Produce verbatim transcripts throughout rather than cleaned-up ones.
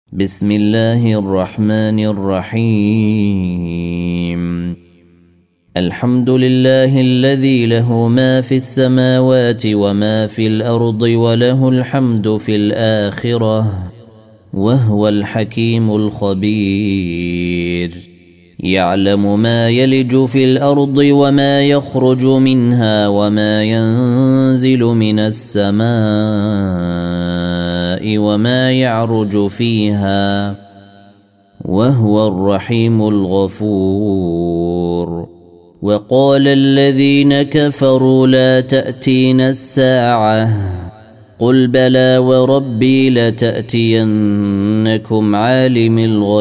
بسم الله الرحمن الرحيم. الحمد لله الذي له ما في السماوات وما في الأرض وله الحمد في الآخرة وهو الحكيم الخبير. يعلم ما يلج في الأرض وما يخرج منها وما ينزل من السماء وما يعرج فيها وهو الرحيم الغفور. وقال الذين كفروا لا تأتينا الساعة قل بلى وربي لتأتينكم عالم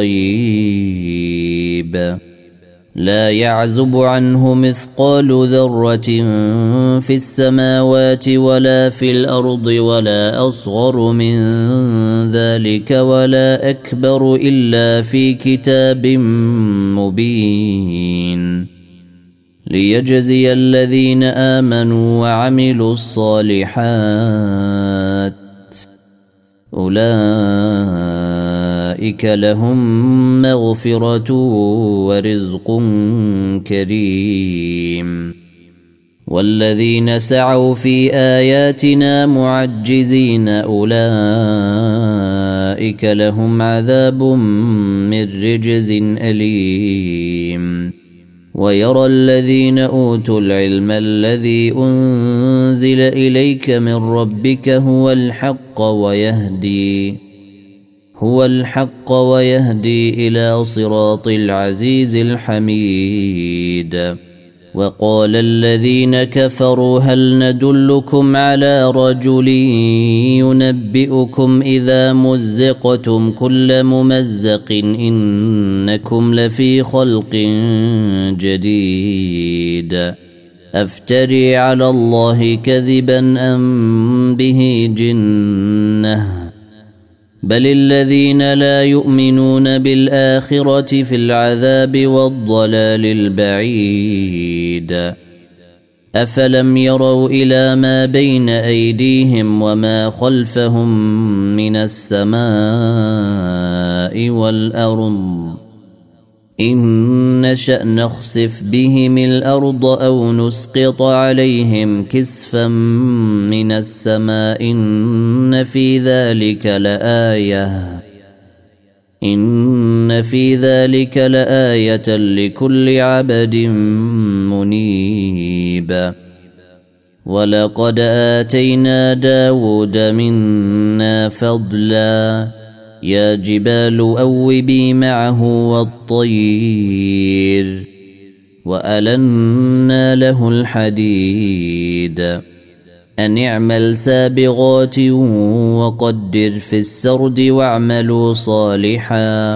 الغيب لا يعزب عنه مثقال ذرة في السماوات ولا في الأرض ولا أصغر من ذلك ولا أكبر إلا في كتاب مبين ليجزي الذين آمنوا وعملوا الصالحات أولئك لهم مغفرة ورزق كريم. والذين سعوا في آياتنا معجزين أولئك لهم عذاب من رجز أليم. ويرى الذين أوتوا العلم الذي أنزل إليك من ربك هو الحق ويهدي هو الحق ويهدي إلى صراط العزيز الحميد. وقال الذين كفروا هل ندلكم على رجل ينبئكم إذا مزقتم كل ممزق إنكم لفي خلق جديد أفتري على الله كذبا أم به جنة بل الذين لا يؤمنون بالآخرة في العذاب والضلال البعيد. أفلم يروا إلى ما بين أيديهم وما خلفهم من السماء والأرض إن نشأ نخسف بهم الأرض أو نسقط عليهم كسفا من السماء إن في ذلك لآية إن في ذلك لآية لكل عبد منيب. ولقد آتينا داود منا فضلا يا جبال أوبي معه والطير وألنا له الحديد أن اعمل سابغات وقدر في السرد واعملوا صالحا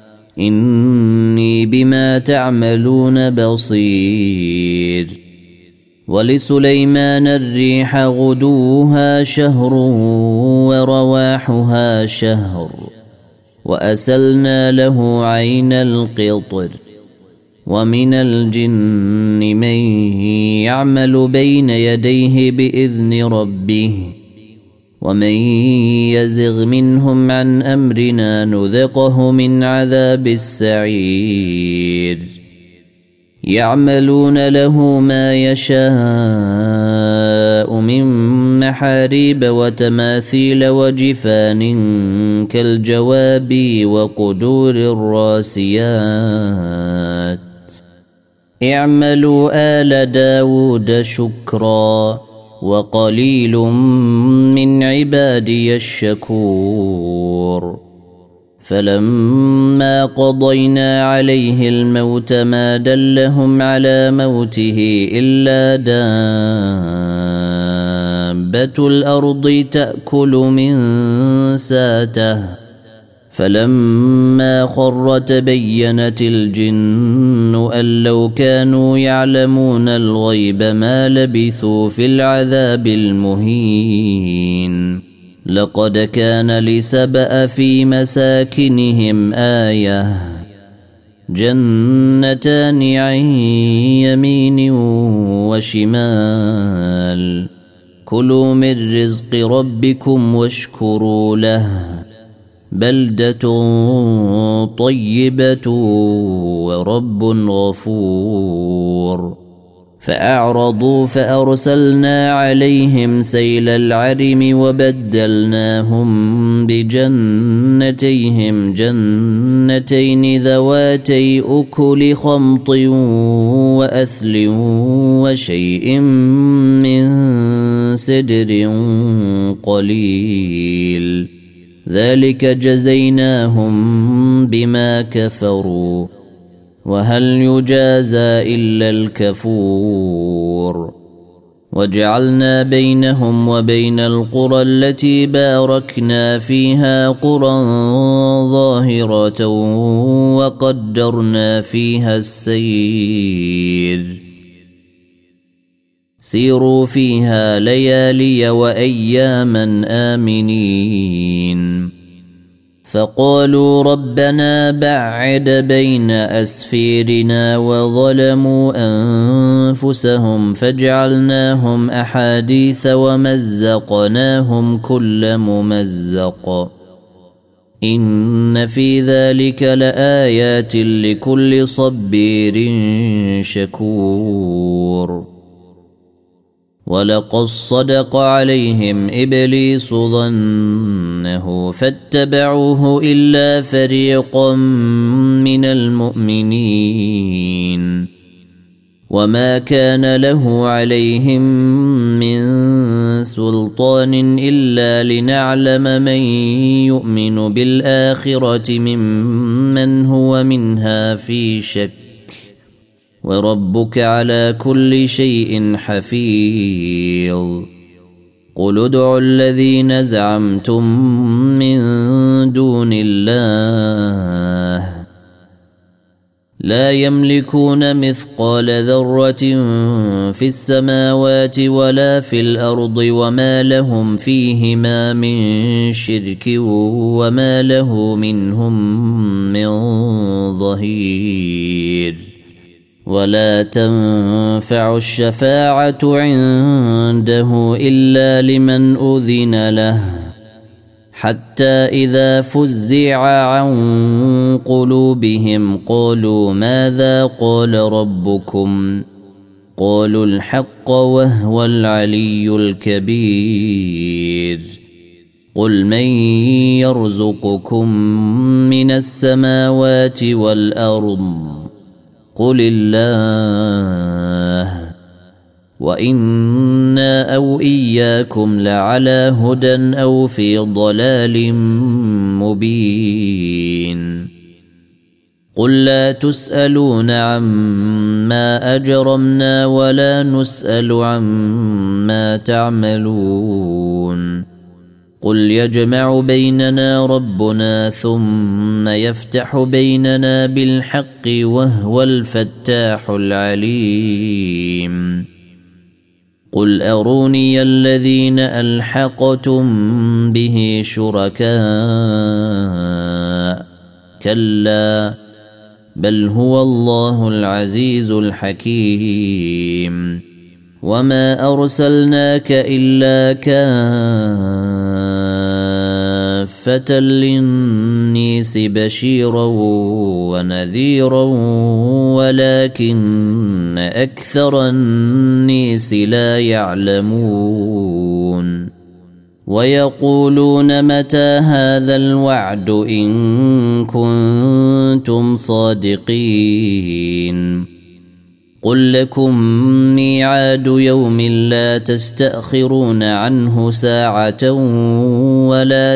إني بما تعملون بصير. ولسليمان الريح غدوها شهر ورواحها شهر وأسلنا له عين القطر. ومن الجن من يعمل بين يديه بإذن ربه ومن يزغ منهم عن أمرنا نذقه من عذاب السعير. يعملون له ما يشاء من محاريب وتماثيل وجفان كالجواب وقدور الراسيات اعملوا آل داود شكرا وقليل من عبادي الشكور. فلما قضينا عليه الموت ما دلهم على موته إلا دابة الأرض تأكل من ساته فلما خر تبينت الجن أن لو كانوا يعلمون الغيب ما لبثوا في العذاب المهين. لقد كان لسبأ في مساكنهم آية جنتان عن يمين وشمال كلوا من رزق ربكم واشكروا له بلدة طيبة ورب غفور. فأعرضوا فأرسلنا عليهم سيل العرم وبدلناهم بجنتيهم جنتين ذواتي أكل خمط وأثل وشيء من سدر قليل، ذلك جزيناهم بما كفروا، وهل يجازى إلا الكفور. وجعلنا بينهم وبين القرى التي باركنا فيها قرى ظاهرة وقدرنا فيها السير، سيروا فيها ليالي وأياما آمنين. فقالوا ربنا بعد بين أسفيرنا وظلموا أنفسهم فجعلناهم أحاديث ومزقناهم كل ممزق، إن في ذلك لآيات لكل صبير شكور. ولقد صدق عليهم إبليس ظنه فاتبعوه إلا فريقا من المؤمنين، وما كان له عليهم من سلطان إلا لنعلم من يؤمن بالآخرة ممن هو منها في شك، وربك على كل شيء حفيظ. قل ادعوا الذين زعمتم من دون الله لا يملكون مثقال ذرة في السماوات ولا في الأرض وما لهم فيهما من شرك وما له منهم من ظهير. ولا تنفع الشفاعة عنده إلا لمن أذن له، حتى إذا فزع عن قلوبهم قالوا ماذا قال ربكم؟ قالوا الحق وهو العلي الكبير. قل من يرزقكم من السماوات والأرض؟ قل الله، وإنا أو إياكم لعلى هدى أو في ضلال مبين. قل لا تسألون عما أجرمنا ولا نسأل عما تعملون. قل يجمع بيننا ربنا ثم يفتح بيننا بالحق وهو الفتاح العليم. قل أروني الذين ألحقتم به شركاء، كلا بل هو الله العزيز الحكيم. وما أرسلناك إلا كافة للناس بشيرا ونذيرا ولكن أكثر الناس لا يعلمون. ويقولون متى هذا الوعد إن كنتم صادقين. قل لكم ميعاد يوم لا تستأخرون عنه ساعة ولا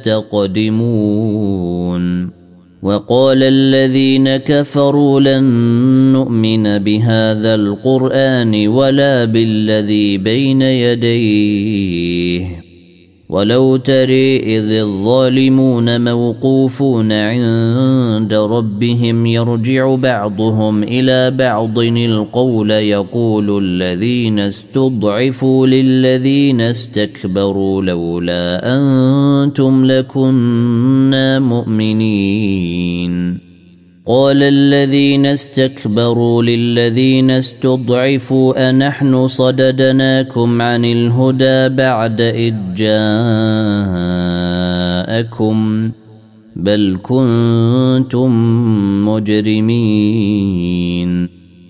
تستقدمون. وقال الذين كفروا لن نؤمن بهذا القرآن ولا بالذي بين يديه ولو ترى إذ الظالمون موقوفون عند ربهم يرجع بعضهم إلى بعض القول يقول الذين استضعفوا للذين استكبروا لولا أنتم لكنا مؤمنين. قال الذين استكبروا للذين استضعفوا أنحن صددناكم عن الهدى بعد إذ جاءكم بل كنتم مجرمين.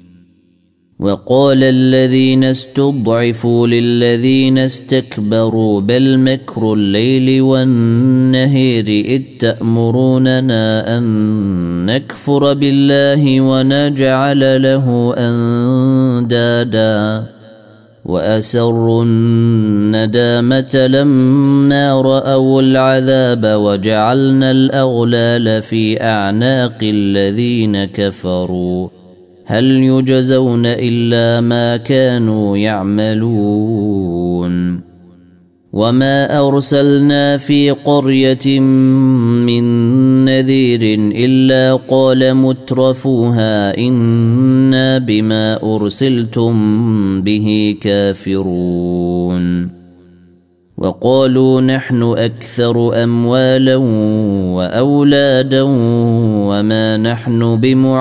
وقال الذين استضعفوا للذين استكبروا بل مكر الليل والنهار إذ تأمروننا أن نكفر بالله ونجعل له أندادا وأسروا الندامة لما رأوا العذاب وجعلنا الأغلال في أعناق الذين كفروا هل يجزون إلا ما كانوا يعملون. وما أرسلنا في قرية من نذير إلا قال مترفوها إنا بما أرسلتم به كافرون. وقالوا نحن أكثر أموالا وأولادا وما نحن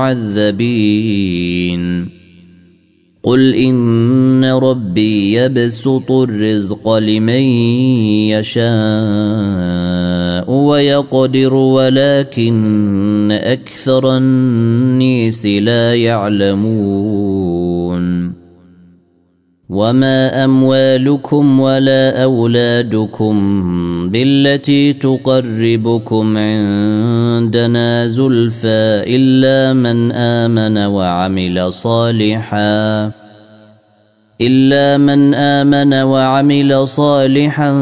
بمعذبين. قل إن ربي يبسط الرزق لمن يشاء ويقدر ولكن أكثر الناس لا يعلمون. وما أموالكم ولا أولادكم بالتي تقربكم عندنا زلفى إلا من آمن وعمل صالحا إلا من آمن وعمل صالحا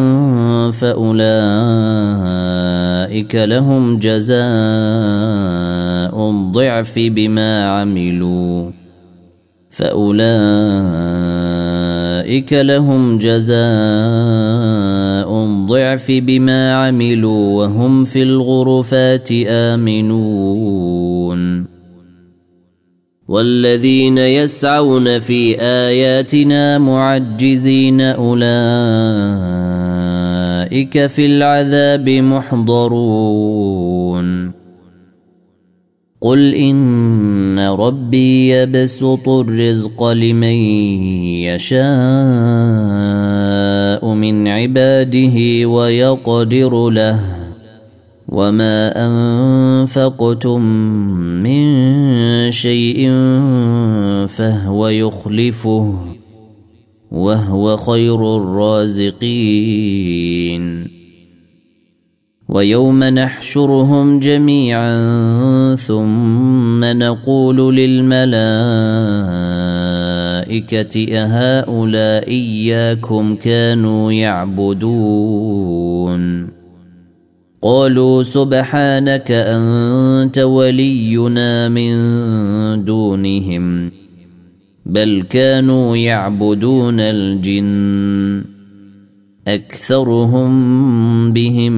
فأولئك لهم جزاء الضعف بما عملوا فأولئك لهم جزاء الضعف بما عملوا وهم في الغرفات آمنون. والذين يسعون في آياتنا معجزين أولئك في العذاب محضرون. قل إن ربي يبسط الرزق لمن يشاء من عباده ويقدر له وما أنفقتم من شيء فهو يخلفه وهو خير الرازقين. ويوم نحشرهم جميعا ثم نقول للملائكة أهؤلاء إياكم كانوا يعبدون قالوا سبحانك أنت ولينا من دونهم بل كانوا يعبدون الجن أكثرهم بهم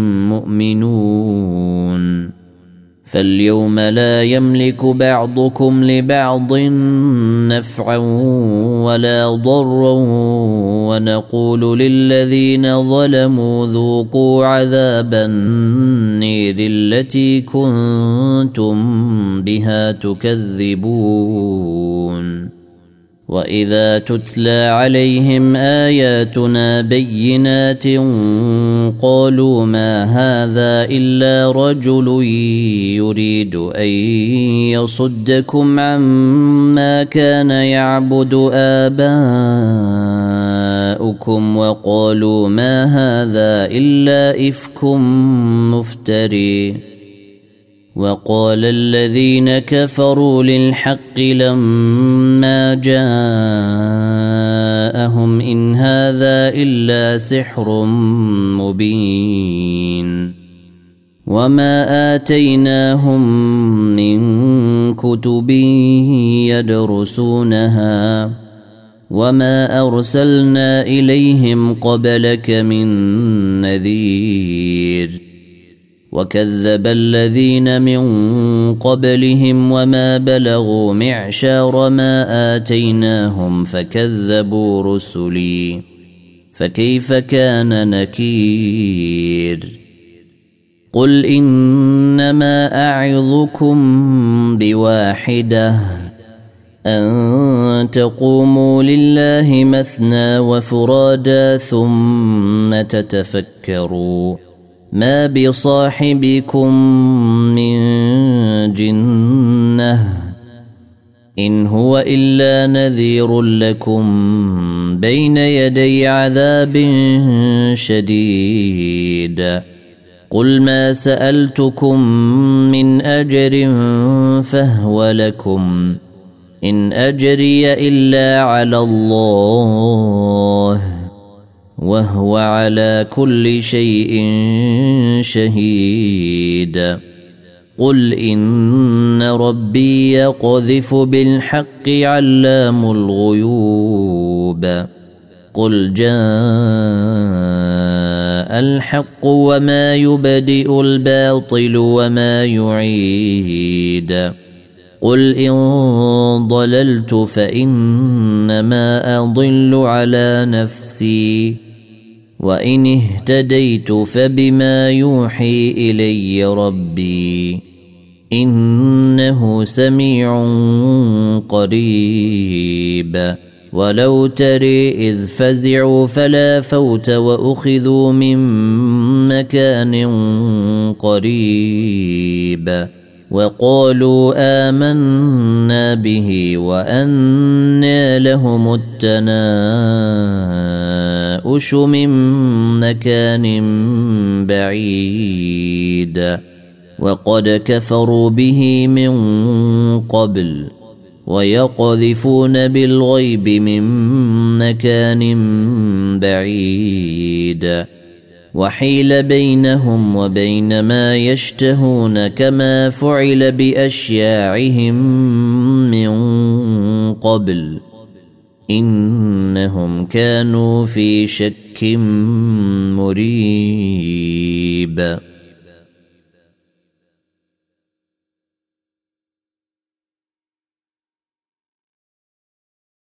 مؤمنون. فاليوم لا يملك بعضكم لبعض نفعا ولا ضرا ونقول للذين ظلموا ذوقوا عذاب النير التي كنتم بها تكذبون. وإذا تتلى عليهم آياتنا بينات قالوا ما هذا إلا رجل يريد أن يصدكم عما كان يعبد آباؤكم وقالوا ما هذا إلا إفك مفتري. وقال الذين كفروا للحق لما جاءهم إن هذا إلا سحر مبين. وما آتيناهم من كتب يدرسونها وما أرسلنا إليهم قبلك من نذير. وكذب الذين من قبلهم وما بلغوا معشار ما آتيناهم فكذبوا رسلي فكيف كان نكير. قل إنما أعظكم بواحدة أن تقوموا لله مثنى وفرادا ثم تتفكروا ما بصاحبكم من جنة إن هو إلا نذير لكم بين يدي عذاب شديد قل ما سألتكم من أجر فهو لكم إن أجري إلا على الله وهو على كل شيء شهيد قل إن ربي يقذف بالحق علام الغيوب قل جاء الحق وما يبدئ الباطل وما يعيد قل إن ضللت فإنما أضل على نفسي وإن اهتديت فبما يوحي إلي ربي إنه سميع قريب ولو تري إذ فزعوا فلا فوت وأخذوا من مكان قريب وقالوا آمنا به وأنى لهم التناؤش من مكان بعيد وقد كفروا به من قبل ويقذفون بالغيب من مكان بعيد وحيل بينهم وبين ما يشتهون كما فعل بأشياعهم من قبل إنهم كانوا في شك مريب.